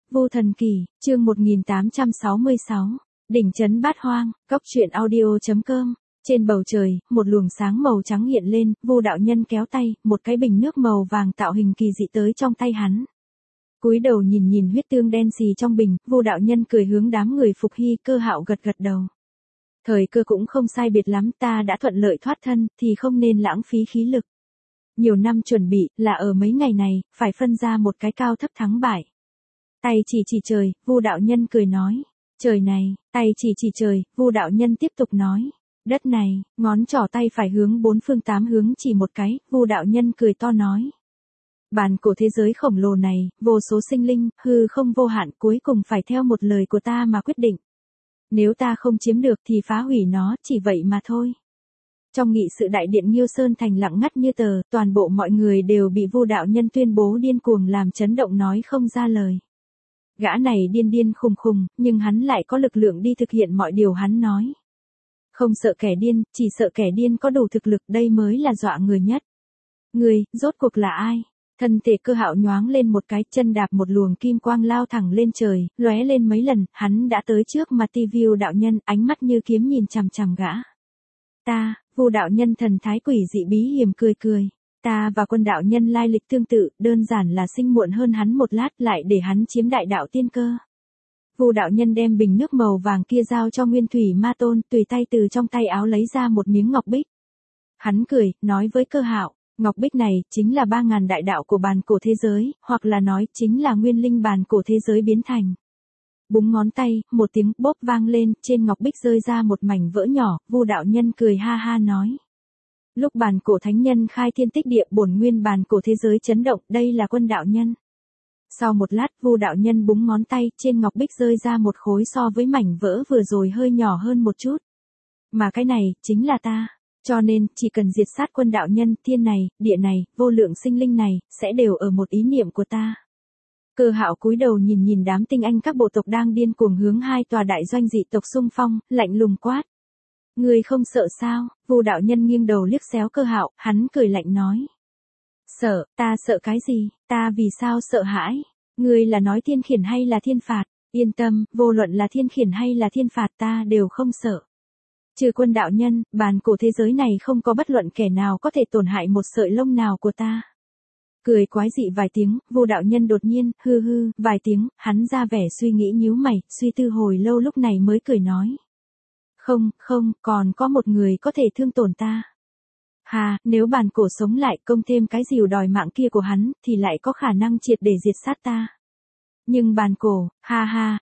Vô Thần Kỳ, chương 1866, đỉnh trấn Bát Hoang, Cốc truyện audio.com. Trên bầu trời, một luồng sáng màu trắng hiện lên, Vu đạo nhân kéo tay, một cái bình nước màu vàng tạo hình kỳ dị tới trong tay hắn. Cúi đầu nhìn nhìn huyết tương đen xì trong bình, Vu đạo nhân cười hướng đám người Phục Hy. Cơ Hạo gật gật đầu. Thời cơ cũng không sai biệt lắm, ta đã thuận lợi thoát thân, thì không nên lãng phí khí lực. Nhiều năm chuẩn bị, là ở mấy ngày này, phải phân ra một cái cao thấp thắng bại. Tay chỉ trời, Vu đạo nhân cười nói. Trời này, tay chỉ trời, Vu đạo nhân tiếp tục nói. Đất này, ngón trỏ tay phải hướng bốn phương tám hướng chỉ một cái, Vu đạo nhân cười to nói. Bản cổ thế giới khổng lồ này, vô số sinh linh, hư không vô hạn, cuối cùng phải theo một lời của ta mà quyết định. Nếu ta không chiếm được thì phá hủy nó, chỉ vậy mà thôi. Trong nghị sự đại điện Nghiêu Sơn thành lặng ngắt như tờ, toàn bộ mọi người đều bị Vu đạo nhân tuyên bố điên cuồng làm chấn động nói không ra lời. Gã này điên khùng khùng, nhưng hắn lại có lực lượng đi thực hiện mọi điều hắn nói. Không sợ kẻ điên, chỉ sợ kẻ điên có đủ thực lực, đây mới là dọa người nhất. Người, rốt cuộc là ai? Thân thể Cơ Hạo nhoáng lên một cái, chân đạp một luồng kim quang lao thẳng lên trời, lóe lên mấy lần, hắn đã tới trước mặt Vu đạo nhân, ánh mắt như kiếm nhìn chằm chằm gã. Ta, Vu đạo nhân thần thái quỷ dị bí hiểm cười. Ta và Quân đạo nhân lai lịch tương tự, đơn giản là sinh muộn hơn hắn một lát, lại để hắn chiếm đại đạo tiên cơ. Vu đạo nhân đem bình nước màu vàng kia giao cho Nguyên Thủy Ma Tôn, tùy tay từ trong tay áo lấy ra một miếng ngọc bích. Hắn cười, nói với Cơ Hạo, ngọc bích này chính là 3000 đại đạo của bàn cổ thế giới, hoặc là nói chính là nguyên linh bàn cổ thế giới biến thành. Búng ngón tay, một tiếng bốp vang lên, trên ngọc bích rơi ra một mảnh vỡ nhỏ, Vu đạo nhân cười ha ha nói. Lúc bàn cổ thánh nhân khai thiên tích địa, bổn nguyên bàn cổ thế giới chấn động, đây là Quân đạo nhân. Sau một lát, Vu đạo nhân búng ngón tay, trên ngọc bích rơi ra một khối so với mảnh vỡ vừa rồi hơi nhỏ hơn một chút. Mà cái này, chính là ta. Cho nên, chỉ cần diệt sát Quân đạo nhân, thiên này, địa này, vô lượng sinh linh này, sẽ đều ở một ý niệm của ta. Cơ Hạo cúi đầu nhìn đám tinh anh các bộ tộc đang điên cuồng hướng hai tòa đại doanh dị tộc xung phong, lạnh lùng quát. Ngươi không sợ sao? Vu đạo nhân nghiêng đầu liếc xéo Cơ Hạo, hắn cười lạnh nói. Sợ, ta sợ cái gì? Ta vì sao sợ hãi? Ngươi là nói thiên khiển hay là thiên phạt? Yên tâm, vô luận là thiên khiển hay là thiên phạt ta đều không sợ. Trừ Quân đạo nhân, bàn cổ thế giới này không có bất luận kẻ nào có thể tổn hại một sợi lông nào của ta. Cười quái dị vài tiếng, Vu đạo nhân đột nhiên, hư, vài tiếng, hắn ra vẻ suy nghĩ nhíu mày, suy tư hồi lâu lúc này mới cười nói. Không, còn có một người có thể thương tổn ta. Hà, nếu bàn cổ sống lại công thêm cái dìu đòi mạng kia của hắn, thì lại có khả năng triệt để diệt sát ta. Nhưng bàn cổ, ha,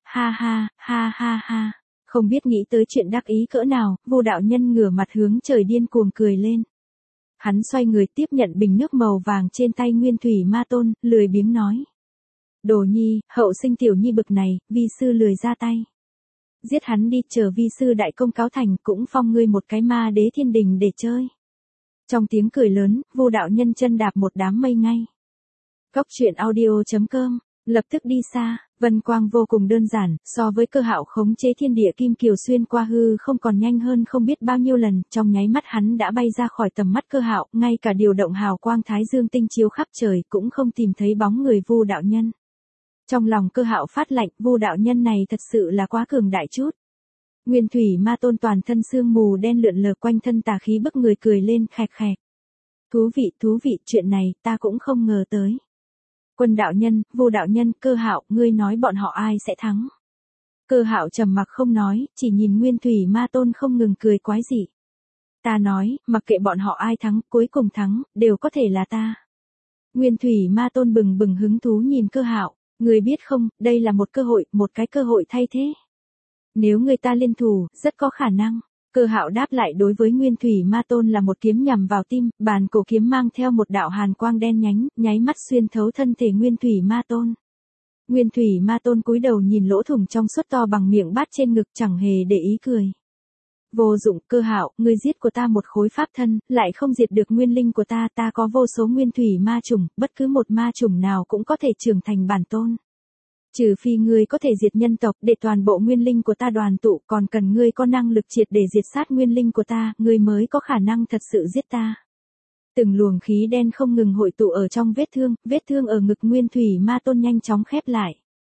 không biết nghĩ tới chuyện đắc ý cỡ nào, Vu đạo nhân ngửa mặt hướng trời điên cuồng cười lên. Hắn xoay người tiếp nhận bình nước màu vàng trên tay Nguyên Thủy Ma Tôn, lười biếng nói. Đồ nhi, hậu sinh tiểu nhi bực này, vi sư lười ra tay. Giết hắn đi, chờ vi sư đại công cáo thành, cũng phong ngươi một cái ma đế thiên đình để chơi. Trong tiếng cười lớn, Vu đạo nhân chân đạp một đám mây ngay. Cốc truyện audio.com, lập tức đi xa, vân quang vô cùng đơn giản, so với Cơ Hạo khống chế thiên địa kim kiều xuyên qua hư không còn nhanh hơn không biết bao nhiêu lần, trong nháy mắt hắn đã bay ra khỏi tầm mắt Cơ Hạo, ngay cả điều động hào quang thái dương tinh chiếu khắp trời cũng không tìm thấy bóng người Vu đạo nhân. Trong lòng Cơ Hạo phát lạnh, Vu đạo nhân này thật sự là quá cường đại chút. Nguyên Thủy Ma Tôn toàn thân sương mù đen lượn lờ quanh thân tà khí bức người cười lên khẹt. Thú vị, chuyện này ta cũng không ngờ tới. Quân đạo nhân, Vu đạo nhân, Cơ Hạo, ngươi nói bọn họ ai sẽ thắng? Cơ Hạo trầm mặc không nói, chỉ nhìn Nguyên Thủy Ma Tôn không ngừng cười quái dị. Ta nói, mặc kệ bọn họ ai thắng, cuối cùng thắng, đều có thể là ta. Nguyên Thủy Ma Tôn bừng hứng thú nhìn Cơ Hạo. Ngươi biết không, đây là một cái cơ hội thay thế. Nếu người ta liên thủ, rất có khả năng. Cơ Hạo đáp lại đối với Nguyên Thủy Ma Tôn là một kiếm nhằm vào tim, bàn cổ kiếm mang theo một đạo hàn quang đen nhánh, nháy mắt xuyên thấu thân thể Nguyên Thủy Ma Tôn. Nguyên Thủy Ma Tôn cúi đầu nhìn lỗ thủng trong suốt to bằng miệng bát trên ngực chẳng hề để ý cười. Vô dụng, Cơ Hạo, ngươi giết của ta một khối pháp thân, lại không diệt được nguyên linh của ta, ta có vô số nguyên thủy ma chủng, bất cứ một ma chủng nào cũng có thể trưởng thành bản tôn. Trừ phi ngươi có thể diệt nhân tộc để toàn bộ nguyên linh của ta đoàn tụ, còn cần ngươi có năng lực triệt để diệt sát nguyên linh của ta, ngươi mới có khả năng thật sự giết ta. Từng luồng khí đen không ngừng hội tụ ở trong vết thương ở ngực Nguyên Thủy Ma Tôn nhanh chóng khép lại.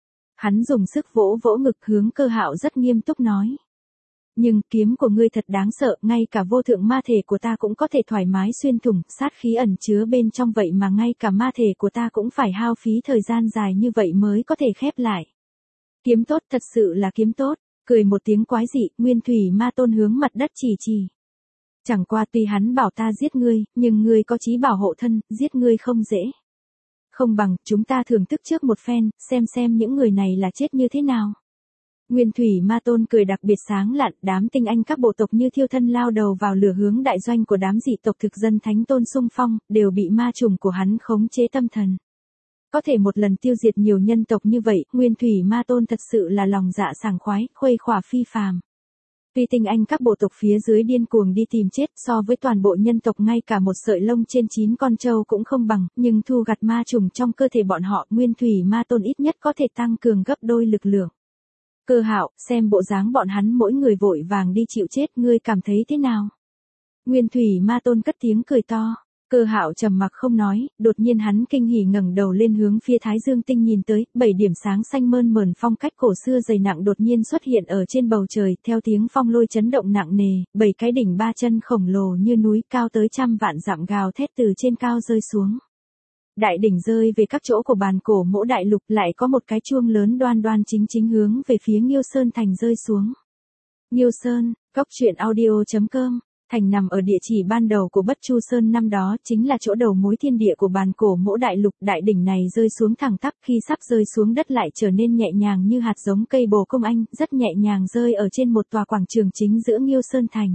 Hắn dùng sức vỗ vỗ ngực hướng Cơ Hạo rất nghiêm túc nói. Nhưng kiếm của ngươi thật đáng sợ, ngay cả vô thượng ma thể của ta cũng có thể thoải mái xuyên thủng, sát khí ẩn chứa bên trong vậy mà ngay cả ma thể của ta cũng phải hao phí thời gian dài như vậy mới có thể khép lại. Kiếm tốt, thật sự là kiếm tốt, cười một tiếng quái dị, Nguyên Thủy Ma Tôn hướng mặt đất chỉ. Chẳng qua tuy hắn bảo ta giết ngươi, nhưng ngươi có chí bảo hộ thân, giết ngươi không dễ. Không bằng, chúng ta thưởng thức trước một phen, xem những người này là chết như thế nào. Nguyên Thủy Ma Tôn cười đặc biệt sáng lạn, đám tinh anh các bộ tộc như thiêu thân lao đầu vào lửa hướng đại doanh của đám dị tộc thực dân thánh tôn xung phong, đều bị ma trùng của hắn khống chế tâm thần. Có thể một lần tiêu diệt nhiều nhân tộc như vậy, Nguyên Thủy Ma Tôn thật sự là lòng dạ sảng khoái, khuây khỏa phi phàm. Tuy tinh anh các bộ tộc phía dưới điên cuồng đi tìm chết, so với toàn bộ nhân tộc ngay cả một sợi lông trên 9 con trâu cũng không bằng, nhưng thu gặt ma trùng trong cơ thể bọn họ, Nguyên Thủy Ma Tôn ít nhất có thể tăng cường gấp đôi lực lượng. Cơ Hạo, xem bộ dáng bọn hắn mỗi người vội vàng đi chịu chết, ngươi cảm thấy thế nào? Nguyên Thủy Ma Tôn cất tiếng cười to. Cơ Hạo trầm mặc không nói, đột nhiên hắn kinh hỉ ngẩng đầu lên hướng phía Thái Dương tinh nhìn tới, 7 điểm sáng xanh mơn mởn phong cách cổ xưa dày nặng đột nhiên xuất hiện ở trên bầu trời, theo tiếng phong lôi chấn động nặng nề, 7 cái đỉnh 3 chân khổng lồ như núi cao tới trăm vạn dặm gào thét từ trên cao rơi xuống. Đại đỉnh rơi về các chỗ của bàn cổ Mỗ đại lục, lại có một cái chuông lớn đoan đoan chính chính hướng về phía Nghiêu Sơn thành rơi xuống. Nghiêu Sơn, Cốc Truyện Audio.com. Thành nằm ở địa chỉ ban đầu của Bất Chu Sơn năm đó, chính là chỗ đầu mối thiên địa của bàn cổ Mỗ đại lục. Đại đỉnh này rơi xuống thẳng tắp, khi sắp rơi xuống đất lại trở nên nhẹ nhàng như hạt giống cây bồ công anh, rất nhẹ nhàng rơi ở trên một tòa quảng trường chính giữa Nghiêu Sơn thành.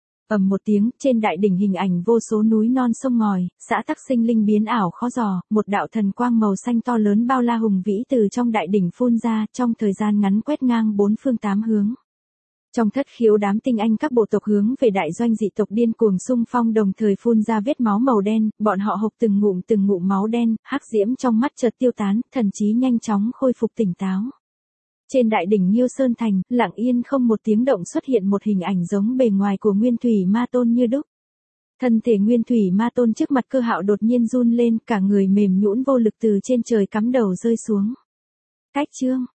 Ầm một tiếng, trên đại đỉnh hình ảnh vô số núi non sông ngòi, xã tắc sinh linh biến ảo khó dò, một đạo thần quang màu xanh to lớn bao la hùng vĩ từ trong đại đỉnh phun ra, trong thời gian ngắn quét ngang 4 phương 8 hướng. Trong thất khiếu đám tinh anh các bộ tộc hướng về đại doanh dị tộc điên cuồng xung phong đồng thời phun ra vết máu màu đen, bọn họ hộc từng ngụm máu đen, hắc diễm trong mắt chợt tiêu tán, thần trí nhanh chóng khôi phục tỉnh táo. Trên đại đỉnh Nghiêu Sơn thành, lặng yên không một tiếng động xuất hiện một hình ảnh giống bề ngoài của Nguyên Thủy Ma Tôn như đúc. Thân thể Nguyên Thủy Ma Tôn trước mặt Cơ Hạo đột nhiên run lên, cả người mềm nhũn vô lực từ trên trời cắm đầu rơi xuống. Cách chương